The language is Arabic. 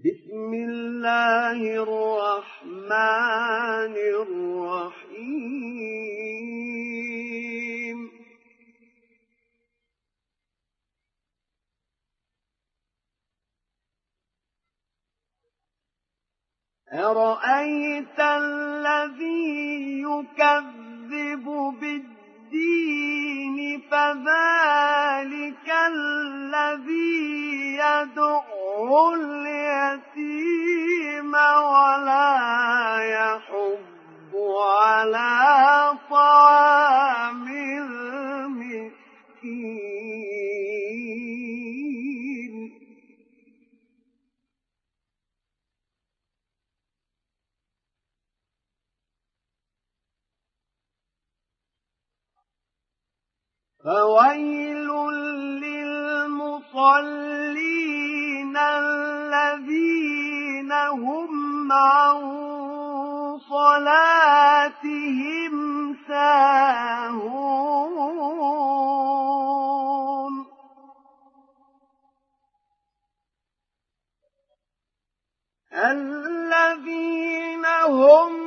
بسم الله الرحمن الرحيم أرأيت الذي يكذب بالدين فذلك الذي يدعو اليتيم ولا يحض على طعام المسكين فويل للمصلين الذين هم عن صلاتهم ساهون الذين هم